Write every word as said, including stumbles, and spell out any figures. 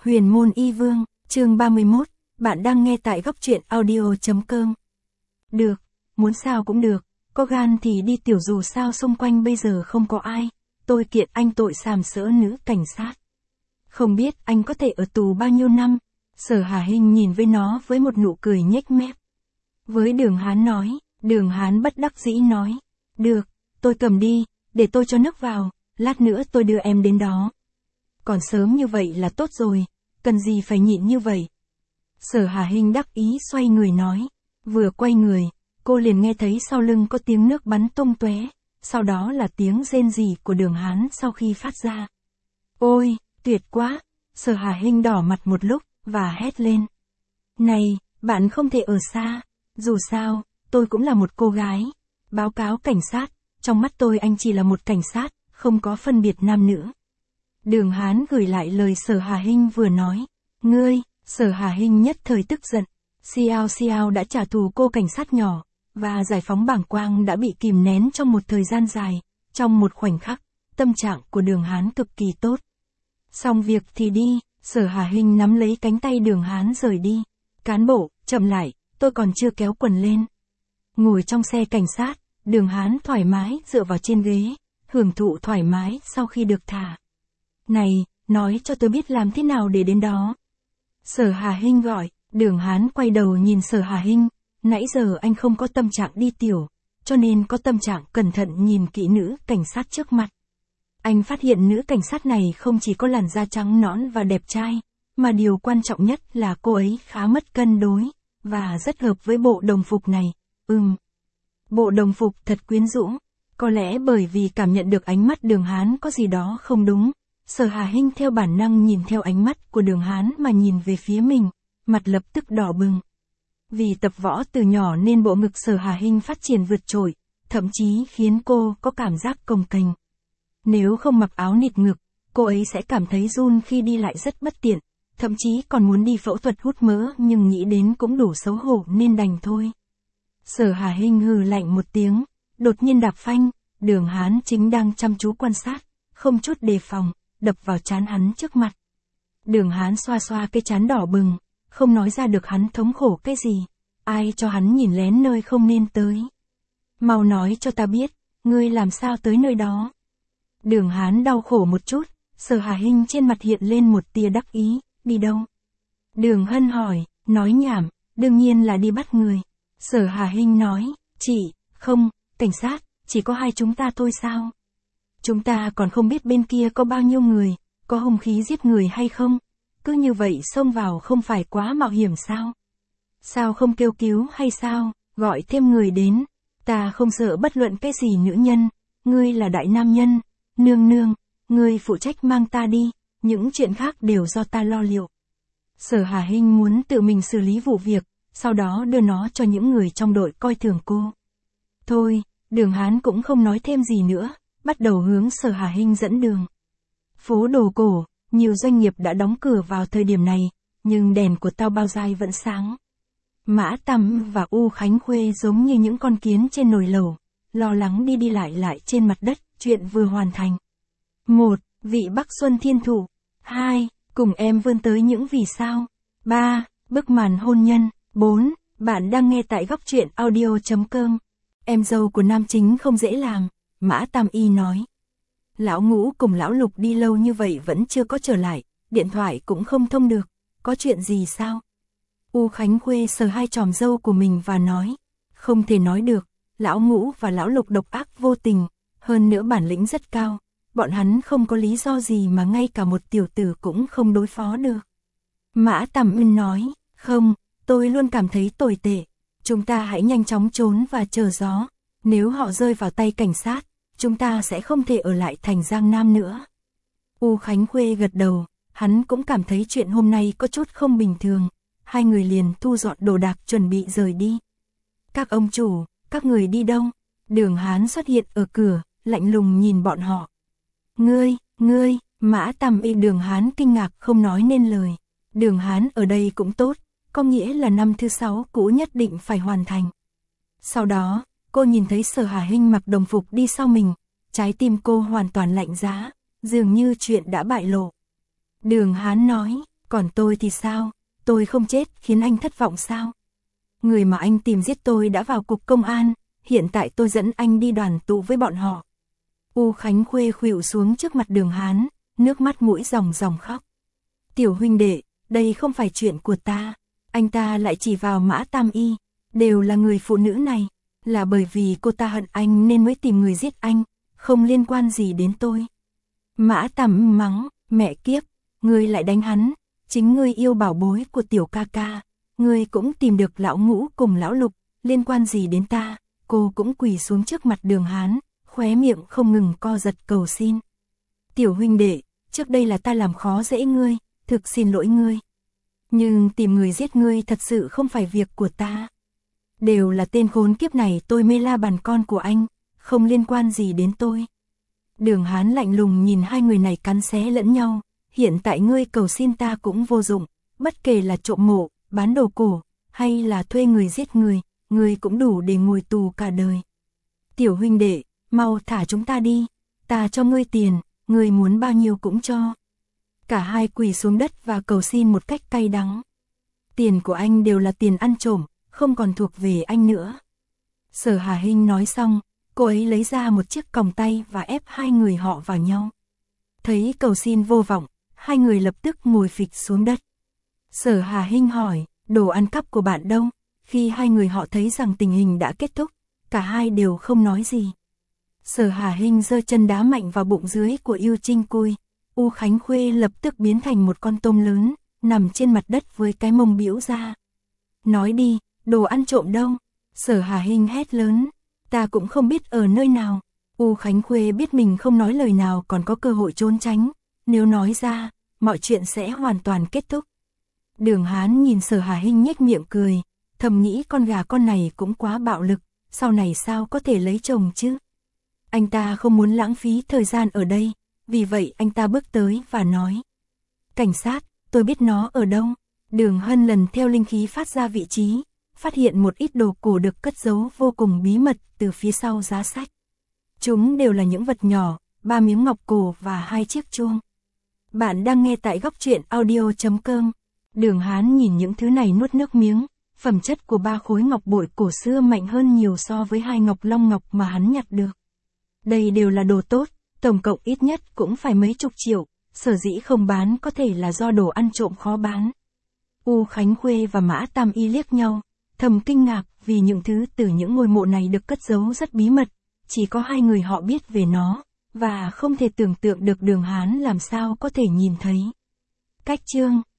Huyền môn y vương, chương ba mươi mốt, bạn đang nghe tại góc truyện audio.com. Được, muốn sao cũng được, có gan thì đi tiểu dù sao xung quanh bây giờ không có ai, tôi kiện anh tội sàm sỡ nữ cảnh sát. Không biết anh có thể ở tù bao nhiêu năm, Sở Hà Hinh nhìn với nó với một nụ cười nhếch mép. Với Đường Hán nói, Đường Hán bất đắc dĩ nói, được, tôi cầm đi, để tôi cho nước vào, lát nữa tôi đưa em đến đó. Còn sớm như vậy là tốt rồi, cần gì phải nhịn như vậy. Sở Hà Hinh đắc ý xoay người nói, vừa quay người, cô liền nghe thấy sau lưng có tiếng nước bắn tung tóe, sau đó là tiếng rên rỉ của Đường Hán sau khi phát ra. Ôi, tuyệt quá, Sở Hà Hinh đỏ mặt một lúc, và hét lên. Này, bạn không thể ở xa, dù sao, tôi cũng là một cô gái. Báo cáo cảnh sát, trong mắt tôi anh chỉ là một cảnh sát, không có phân biệt nam nữ. Đường Hán gửi lại lời Sở Hà Hinh vừa nói. Ngươi, Sở Hà Hinh nhất thời tức giận. Xiao Xiao đã trả thù cô cảnh sát nhỏ, và giải phóng bảng quang đã bị kìm nén trong một thời gian dài. Trong một khoảnh khắc, tâm trạng của Đường Hán cực kỳ tốt. Xong việc thì đi, Sở Hà Hinh nắm lấy cánh tay Đường Hán rời đi. Cán bộ, chậm lại, tôi còn chưa kéo quần lên. Ngồi trong xe cảnh sát, Đường Hán thoải mái dựa vào trên ghế, hưởng thụ thoải mái sau khi được thả. Này, nói cho tôi biết làm thế nào để đến đó. Sở Hà Hinh gọi, Đường Hán quay đầu nhìn Sở Hà Hinh, nãy giờ anh không có tâm trạng đi tiểu, cho nên có tâm trạng cẩn thận nhìn kỹ nữ cảnh sát trước mặt. Anh phát hiện nữ cảnh sát này không chỉ có làn da trắng nõn và đẹp trai, mà điều quan trọng nhất là cô ấy khá mất cân đối, và rất hợp với bộ đồng phục này, ừm. Bộ đồng phục thật quyến rũ, có lẽ bởi vì cảm nhận được ánh mắt Đường Hán có gì đó không đúng. Sở Hà Hinh theo bản năng nhìn theo ánh mắt của Đường Hán mà nhìn về phía mình, mặt lập tức đỏ bừng. Vì tập võ từ nhỏ nên bộ ngực Sở Hà Hinh phát triển vượt trội, thậm chí khiến cô có cảm giác cồng kềnh. Nếu không mặc áo nịt ngực, cô ấy sẽ cảm thấy run khi đi lại rất bất tiện, thậm chí còn muốn đi phẫu thuật hút mỡ nhưng nghĩ đến cũng đủ xấu hổ nên đành thôi. Sở Hà Hinh hừ lạnh một tiếng, đột nhiên đạp phanh, Đường Hán chính đang chăm chú quan sát, không chút đề phòng, đập vào trán hắn trước mặt. Đường Hán xoa xoa cái trán đỏ bừng, không nói ra được hắn thống khổ cái gì, ai cho hắn nhìn lén nơi không nên tới. Mau nói cho ta biết, ngươi làm sao tới nơi đó. Đường Hán đau khổ một chút, Sở Hà Hinh trên mặt hiện lên một tia đắc ý, đi đâu? Đường Hân hỏi, nói nhảm, đương nhiên là đi bắt người. Sở Hà Hinh nói, chị, không, cảnh sát, chỉ có hai chúng ta thôi sao? Chúng ta còn không biết bên kia có bao nhiêu người, có hung khí giết người hay không, cứ như vậy xông vào không phải quá mạo hiểm sao? Sao không kêu cứu hay sao, gọi thêm người đến, ta không sợ bất luận cái gì nữ nhân, ngươi là đại nam nhân, nương nương, ngươi phụ trách mang ta đi, những chuyện khác đều do ta lo liệu. Sở Hà Hinh muốn tự mình xử lý vụ việc, sau đó đưa nó cho những người trong đội coi thường cô. Thôi, Đường Hán cũng không nói thêm gì nữa, bắt đầu hướng Sở Hà Hinh dẫn đường. Phố đồ cổ, nhiều doanh nghiệp đã đóng cửa vào thời điểm này, nhưng đèn của Tao Bao Giai vẫn sáng. Mã Tầm và U Khánh Khuê giống như những con kiến trên nồi lẩu, lo lắng đi đi lại lại trên mặt đất, chuyện vừa hoàn thành. một. Vị Bắc Xuân Thiên Thụ. hai. Cùng em vươn tới những vì sao. ba. Bức màn hôn nhân. bốn. Bạn đang nghe tại góc truyện audio.com. Em dâu của nam chính không dễ làm, Mã Tam Y nói. Lão Ngũ cùng lão Lục đi lâu như vậy vẫn chưa có trở lại, điện thoại cũng không thông được, có chuyện gì sao? U Khánh Khuê sờ hai tròm dâu của mình và nói, không thể nói được, lão Ngũ và lão Lục độc ác vô tình, hơn nữa bản lĩnh rất cao, bọn hắn không có lý do gì mà ngay cả một tiểu tử cũng không đối phó được. Mã Tầm Ưn nói, không, tôi luôn cảm thấy tồi tệ, chúng ta hãy nhanh chóng trốn và chờ gió, nếu họ rơi vào tay cảnh sát, chúng ta sẽ không thể ở lại thành Giang Nam nữa. U Khánh Khuê gật đầu, hắn cũng cảm thấy chuyện hôm nay có chút không bình thường, hai người liền thu dọn đồ đạc chuẩn bị rời đi. Các ông chủ, các người đi đâu? Đường Hán xuất hiện ở cửa, lạnh lùng nhìn bọn họ. Ngươi, ngươi, Mã Tầm Y Đường Hán kinh ngạc không nói nên lời. Đường Hán ở đây cũng tốt, có nghĩa là năm thứ sáu cũ nhất định phải hoàn thành. Sau đó, cô nhìn thấy Sở Hà Hinh mặc đồng phục đi sau mình, trái tim cô hoàn toàn lạnh giá, dường như chuyện đã bại lộ. Đường Hán nói, Còn tôi thì sao? Tôi không chết khiến anh thất vọng sao? Người mà anh tìm giết tôi đã vào cục công an, hiện tại tôi dẫn anh đi đoàn tụ với bọn họ. U Khánh Khuê khuỵu xuống trước mặt Đường Hán, nước mắt mũi ròng ròng khóc. Tiểu huynh đệ, đây không phải chuyện của ta. Anh ta lại chỉ vào Mã Tam Y, đều là người phụ nữ này, là bởi vì cô ta hận anh nên mới tìm người giết anh, không liên quan gì đến tôi. Mã Tam mắng, mẹ kiếp, ngươi lại đánh hắn, chính ngươi yêu bảo bối của tiểu ca ca, ngươi cũng tìm được lão Ngũ cùng lão Lục, liên quan gì đến ta? Cô cũng quỳ xuống trước mặt Đường Hán, khóe miệng không ngừng co giật cầu xin. Tiểu huynh đệ, trước đây là ta làm khó dễ ngươi, thực xin lỗi ngươi. Nhưng tìm người giết ngươi thật sự không phải việc của ta. Đều là tên khốn kiếp này, tôi mê la bàn con của anh, không liên quan gì đến tôi. Đường Hán lạnh lùng nhìn hai người này cắn xé lẫn nhau, hiện tại ngươi cầu xin ta cũng vô dụng, bất kể là trộm mộ, bán đồ cổ, hay là thuê người giết người, ngươi cũng đủ để ngồi tù cả đời. Tiểu huynh đệ, mau thả chúng ta đi, ta cho ngươi tiền, ngươi muốn bao nhiêu cũng cho. Cả hai quỳ xuống đất và cầu xin một cách cay đắng. Tiền của anh đều là tiền ăn trộm, không còn thuộc về anh nữa. Sở Hà Hinh nói xong, cô ấy lấy ra một chiếc còng tay và ép hai người họ vào nhau. Thấy cầu xin vô vọng, hai người lập tức ngồi phịch xuống đất. Sở Hà Hinh hỏi, đồ ăn cắp của bạn đâu? Khi hai người họ thấy rằng tình hình đã kết thúc, cả hai đều không nói gì. Sở Hà Hinh giơ chân đá mạnh vào bụng dưới của Ưu Trinh Cui. U Khánh Khuê lập tức biến thành một con tôm lớn, nằm trên mặt đất với cái mông bĩu ra. Nói đi, đồ ăn trộm đâu? Sở Hà Hinh hét lớn. Ta cũng không biết ở nơi nào. U Khánh Khuê biết mình không nói lời nào còn có cơ hội trốn tránh. Nếu nói ra, mọi chuyện sẽ hoàn toàn kết thúc. Đường Hán nhìn Sở Hà Hinh nhếch miệng cười, thầm nghĩ con gà con này cũng quá bạo lực, sau này sao có thể lấy chồng chứ? Anh ta không muốn lãng phí thời gian ở đây, vì vậy anh ta bước tới và nói. Cảnh sát, tôi biết nó ở đâu. Đường Hân lần theo linh khí phát ra vị trí, phát hiện một ít đồ cổ được cất giấu vô cùng bí mật từ phía sau giá sách. Chúng đều là những vật nhỏ, ba miếng ngọc cổ và hai chiếc chuông. Bạn đang nghe tại góc truyện audio chấm com. Đường Hán nhìn những thứ này nuốt nước miếng, phẩm chất của ba khối ngọc bội cổ xưa mạnh hơn nhiều so với hai ngọc long ngọc mà hắn nhặt được. Đây đều là đồ tốt, tổng cộng ít nhất cũng phải mấy chục triệu, sở dĩ không bán có thể là do đồ ăn trộm khó bán. U Khánh Khuê và Mã Tam Y liếc nhau, thầm kinh ngạc vì những thứ từ những ngôi mộ này được cất giấu rất bí mật, chỉ có hai người họ biết về nó, và không thể tưởng tượng được Đường Hán làm sao có thể nhìn thấy. Cách chương